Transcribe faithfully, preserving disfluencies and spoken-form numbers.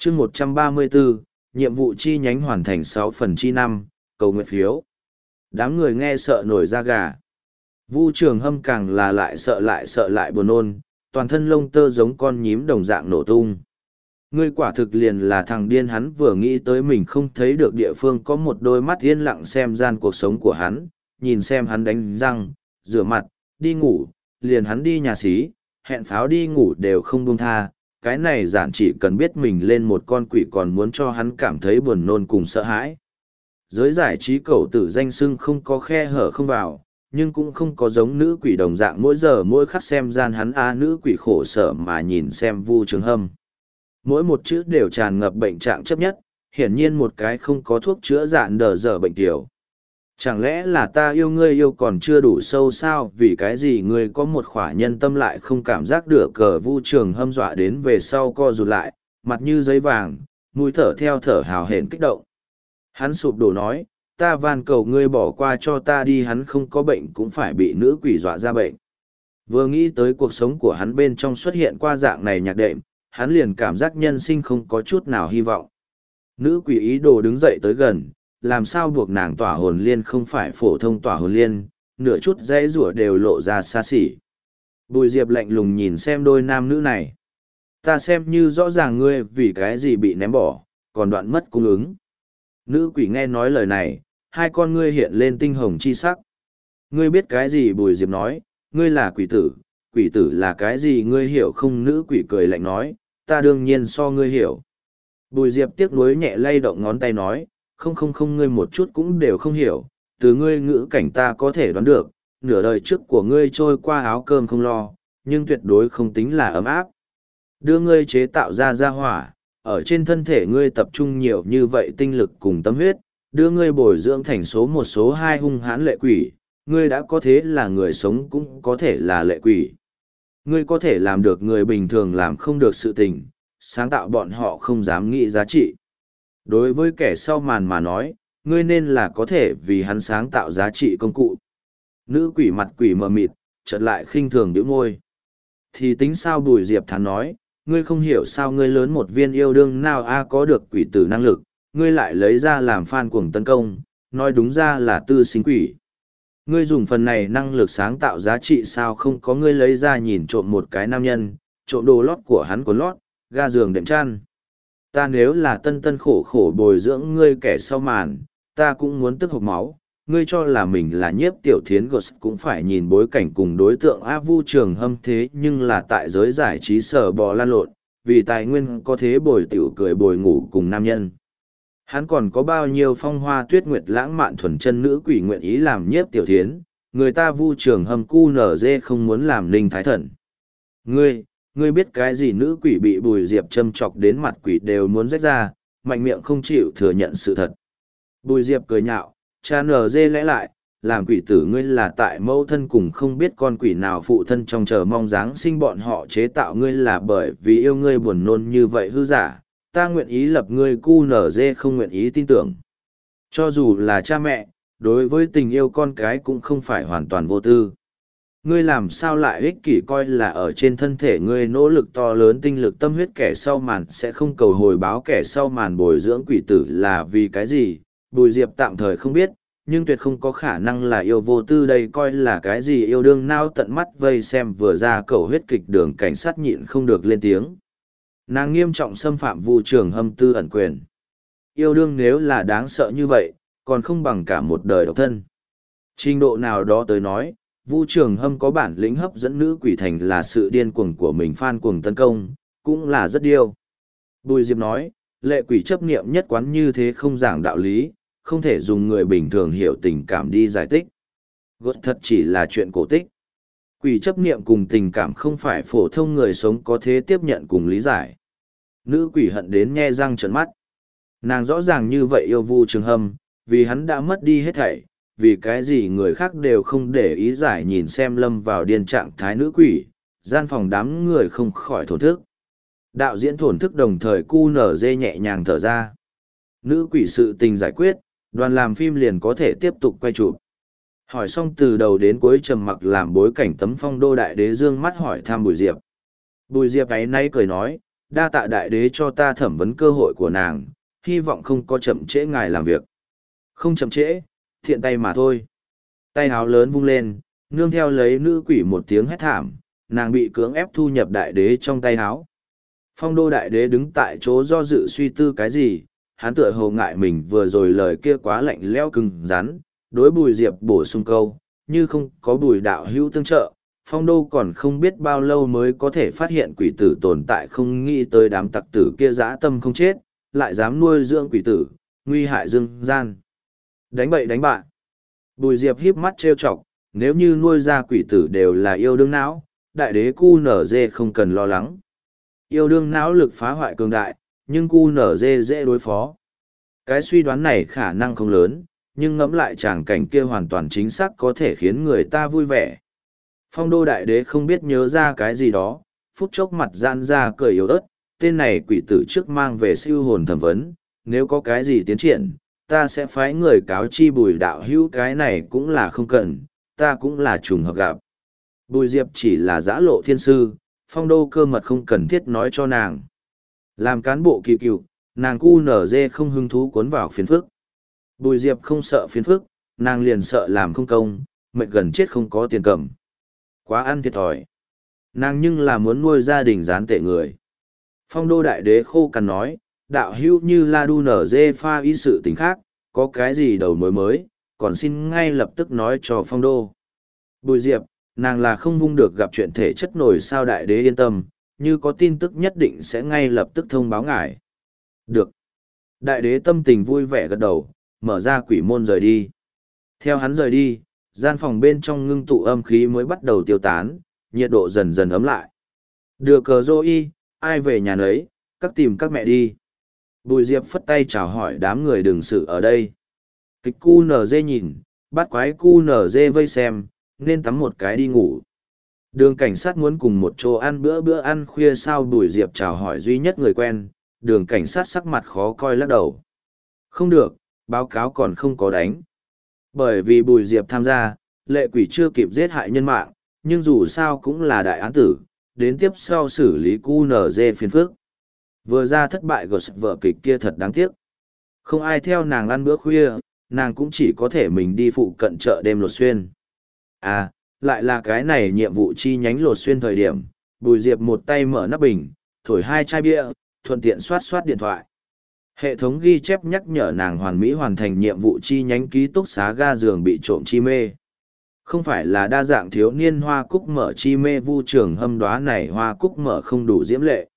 chương một trăm ba mươi bốn, nhiệm vụ chi nhánh hoàn thành sáu phần chi năm, cầu nguyện phiếu. Đám người nghe sợ nổi da gà. Vu Trường Hâm càng là lại sợ lại sợ lại buồn nôn, toàn thân lông tơ giống con nhím đồng dạng nổ tung. Ngươi quả thực liền là thằng điên, hắn vừa nghĩ tới mình không thấy được địa phương có một đôi mắt yên lặng xem gian cuộc sống của hắn, nhìn xem hắn đánh răng, rửa mặt, đi ngủ, liền hắn đi nhà xí, hẹn pháo đi ngủ đều không buông tha. Cái này giản chỉ cần biết mình lên một con quỷ còn muốn cho hắn cảm thấy buồn nôn cùng sợ hãi. Giới giải trí cậu tử danh sưng không có khe hở không vào, nhưng cũng không có giống nữ quỷ đồng dạng mỗi giờ mỗi khắc xem gian hắn a nữ quỷ khổ sở mà nhìn xem Vu Trường Hâm. Mỗi một chữ đều tràn ngập bệnh trạng chấp nhất, hiển nhiên một cái không có thuốc chữa dạn đờ dở bệnh tiểu. Chẳng lẽ là ta yêu ngươi yêu còn chưa đủ sâu sao, vì cái gì ngươi có một khỏa nhân tâm lại không cảm giác được cờ. Vu Trường Hâm dọa đến về sau co rụt lại, mặt như giấy vàng, mũi thở theo thở hào hển kích động. Hắn sụp đổ nói, ta van cầu ngươi bỏ qua cho ta đi, hắn không có bệnh cũng phải bị nữ quỷ dọa ra bệnh. Vừa nghĩ tới cuộc sống của hắn bên trong xuất hiện qua dạng này nhạc đệm, hắn liền cảm giác nhân sinh không có chút nào hy vọng. Nữ quỷ ý đồ đứng dậy tới gần, làm sao buộc nàng tỏa hồn liên không phải phổ thông tỏa hồn liên, nửa chút dãy rủa đều lộ ra xa xỉ. Bùi Diệp lạnh lùng nhìn xem đôi nam nữ này. Ta xem như rõ ràng ngươi vì cái gì bị ném bỏ, còn đoạn mất cung ứng. Nữ quỷ nghe nói lời này, hai con ngươi hiện lên tinh hồng chi sắc. Ngươi biết cái gì? Bùi Diệp nói, ngươi là quỷ tử, quỷ tử là cái gì ngươi hiểu không? Nữ quỷ cười lạnh nói, ta đương nhiên so ngươi hiểu. Bùi Diệp tiếc nuối nhẹ lay động ngón tay nói, không không không, ngươi một chút cũng đều không hiểu, từ ngươi ngữ cảnh ta có thể đoán được, nửa đời trước của ngươi trôi qua áo cơm không lo, nhưng tuyệt đối không tính là ấm áp. Đưa ngươi chế tạo ra gia hỏa, ở trên thân thể ngươi tập trung nhiều như vậy tinh lực cùng tâm huyết, đưa ngươi bồi dưỡng thành số một số hai hung hãn lệ quỷ, ngươi đã có thể là người sống cũng có thể là lệ quỷ. Ngươi có thể làm được người bình thường làm không được sự tình, sáng tạo bọn họ không dám nghĩ giá trị. Đối với kẻ sau màn mà nói, ngươi nên là có thể vì hắn sáng tạo giá trị công cụ. Nữ quỷ mặt quỷ mờ mịt, chợt lại khinh thường nhíu môi. Thì tính sao? Bùi Diệp thản nói, ngươi không hiểu sao ngươi lớn một viên yêu đương nào a có được quỷ tử năng lực, ngươi lại lấy ra làm fan cuồng tấn công, nói đúng ra là tư sinh quỷ. Ngươi dùng phần này năng lực sáng tạo giá trị sao không có? Ngươi lấy ra nhìn trộm một cái nam nhân, trộm đồ lót của hắn quần lót, ga giường đệm chăn. Ta nếu là tân tân khổ khổ bồi dưỡng ngươi kẻ sau màn, ta cũng muốn tức hộc máu. Ngươi cho là mình là Nhiếp Tiểu Thiến Ghost cũng phải nhìn bối cảnh cùng đối tượng A. Vu Trường Hâm thế nhưng là tại giới giải trí sở bò lan lộn, vì tài nguyên có thế bồi tiểu cười bồi ngủ cùng nam nhân. Hắn còn có bao nhiêu phong hoa tuyết nguyệt lãng mạn thuần chân nữ quỷ nguyện ý làm Nhiếp Tiểu Thiến, người ta Vu Trường Hâm cu nở dê không muốn làm Ninh Thái Thần. Ngươi, ngươi biết cái gì? Nữ quỷ bị Bùi Diệp châm chọc đến mặt quỷ đều muốn rách ra, mạnh miệng không chịu thừa nhận sự thật. Bùi Diệp cười nhạo, cha nở dê lẽ lại, làm quỷ tử ngươi là tại mẫu thân cùng không biết con quỷ nào phụ thân trong chờ mong Giáng sinh bọn họ chế tạo ngươi là bởi vì yêu ngươi buồn nôn như vậy hư giả, ta nguyện ý lập ngươi cu nở dê không nguyện ý tin tưởng. Cho dù là cha mẹ, đối với tình yêu con cái cũng không phải hoàn toàn vô tư. Ngươi làm sao lại ích kỷ coi là ở trên thân thể ngươi nỗ lực to lớn tinh lực tâm huyết kẻ sau màn sẽ không cầu hồi báo kẻ sau màn bồi dưỡng quỷ tử là vì cái gì? Bùi Diệp tạm thời không biết, nhưng tuyệt không có khả năng là yêu vô tư đây coi là cái gì? Yêu đương nao tận mắt vây xem vừa ra cầu huyết kịch đường cảnh sát nhịn không được lên tiếng. Nàng nghiêm trọng xâm phạm Vu Trường Hâm tư ẩn quyền. Yêu đương nếu là đáng sợ như vậy, còn không bằng cả một đời độc thân. Trình độ nào đó tới nói, Vu Trường Hâm có bản lĩnh hấp dẫn nữ quỷ thành là sự điên cuồng của mình fan cuồng tấn công, cũng là rất điêu. Bùi Diệp nói, lệ quỷ chấp niệm nhất quán như thế không giảng đạo lý, không thể dùng người bình thường hiểu tình cảm đi giải thích. Gốt thật chỉ là chuyện cổ tích. Quỷ chấp niệm cùng tình cảm không phải phổ thông người sống có thể tiếp nhận cùng lý giải. Nữ quỷ hận đến nhe răng trợn mắt. Nàng rõ ràng như vậy yêu Vu Trường Hâm, vì hắn đã mất đi hết thảy, vì cái gì người khác đều không để ý giải nhìn xem lâm vào điên trạng thái nữ quỷ, gian phòng đám người không khỏi thổn thức. Đạo diễn thổn thức đồng thời cu nở dê nhẹ nhàng thở ra. Nữ quỷ sự tình giải quyết, đoàn làm phim liền có thể tiếp tục quay chụp. Hỏi xong từ đầu đến cuối trầm mặc làm bối cảnh tấm phong đô đại đế dương mắt hỏi thăm Bùi Diệp. Bùi Diệp ấy nay cười nói, đa tạ đại đế cho ta thẩm vấn cơ hội của nàng, hy vọng không có chậm trễ ngài làm việc. Không chậm trễ, thiện tay mà thôi. Tay háo lớn vung lên, nương theo lấy nữ quỷ một tiếng hét thảm, nàng bị cưỡng ép thu nhập đại đế trong tay háo. Phong đô đại đế đứng tại chỗ do dự suy tư cái gì, hắn tựa hồ ngại mình vừa rồi lời kia quá lạnh lẽo cứng rắn, đối Bùi Diệp bổ sung câu, như không có Bùi đạo hữu tương trợ, Phong đô còn không biết bao lâu mới có thể phát hiện quỷ tử tồn tại, không nghĩ tới đám tặc tử kia dã tâm không chết, lại dám nuôi dưỡng quỷ tử, nguy hại dương gian. Đánh bậy đánh bạ. Bùi Diệp híp mắt trêu chọc, nếu như nuôi ra quỷ tử đều là yêu đương não, đại đế cu nở dê không cần lo lắng. Yêu đương não lực phá hoại cường đại, nhưng cu nở dê dễ đối phó. Cái suy đoán này khả năng không lớn, nhưng ngẫm lại tràng cảnh kia hoàn toàn chính xác có thể khiến người ta vui vẻ. Phong đô đại đế không biết nhớ ra cái gì đó, phút chốc mặt giãn ra cười yếu ớt, tên này quỷ tử trước mang về siêu hồn thẩm vấn, nếu có cái gì tiến triển, ta sẽ phái người cáo chi Bùi đạo hữu, cái này cũng là không cần, ta cũng là trùng hợp gặp. Bùi Diệp chỉ là giã lộ thiên sư, phong đô cơ mật không cần thiết nói cho nàng. Làm cán bộ kỳ cựu, nàng cu nở dê không hứng thú cuốn vào phiền phức. Bùi Diệp không sợ phiền phức, nàng liền sợ làm không công, mệt gần chết không có tiền cầm. Quá ăn thiệt thòi. Nàng nhưng là muốn nuôi gia đình gián tệ người. Phong đô đại đế khô cằn nói, đạo hữu như la đu nở dê pha y sự tình khác, có cái gì đầu mối mới, còn xin ngay lập tức nói cho phong đô. Bùi Diệp, nàng là không vung được gặp chuyện thể chất nổi sao, đại đế yên tâm, như có tin tức nhất định sẽ ngay lập tức thông báo ngài. Được. Đại đế tâm tình vui vẻ gật đầu, mở ra quỷ môn rời đi. Theo hắn rời đi, gian phòng bên trong ngưng tụ âm khí mới bắt đầu tiêu tán, nhiệt độ dần dần ấm lại. Đưa cờ dô y, ai về nhà nấy, các tìm các mẹ đi. Bùi Diệp phất tay chào hỏi đám người đừng sự ở đây. Kịch cu nở dê nhìn, bắt quái cu nở dê vây xem, nên tắm một cái đi ngủ. Đường cảnh sát muốn cùng một chỗ ăn bữa bữa ăn khuya sao? Bùi Diệp chào hỏi duy nhất người quen, đường cảnh sát sắc mặt khó coi lắc đầu. Không được, báo cáo còn không có đánh. Bởi vì Bùi Diệp tham gia, lệ quỷ chưa kịp giết hại nhân mạng, nhưng dù sao cũng là đại án tử, đến tiếp sau xử lý cu nở dê phiền phức. Vừa ra thất bại gột vợ kịch kia thật đáng tiếc. Không ai theo nàng ăn bữa khuya, nàng cũng chỉ có thể mình đi phụ cận chợ đêm Lột Xuyên. À, lại là cái này nhiệm vụ chi nhánh Lột Xuyên thời điểm, Bùi Diệp một tay mở nắp bình, thổi hai chai bia, thuận tiện soát soát điện thoại. Hệ thống ghi chép nhắc nhở nàng hoàn mỹ hoàn thành nhiệm vụ chi nhánh ký túc xá ga giường bị trộm chi mê. Không phải là đa dạng thiếu niên hoa cúc mở chi mê vu trường hâm đoá này hoa cúc mở không đủ diễm lệ.